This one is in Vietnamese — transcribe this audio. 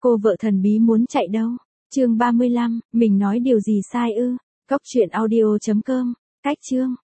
Cô vợ thần bí muốn chạy đâu? Chương 35, mình nói điều gì sai ư? Cóc truyện audio.com, cách chương.